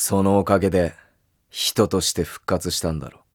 そのおかげで人として復活したんだろ。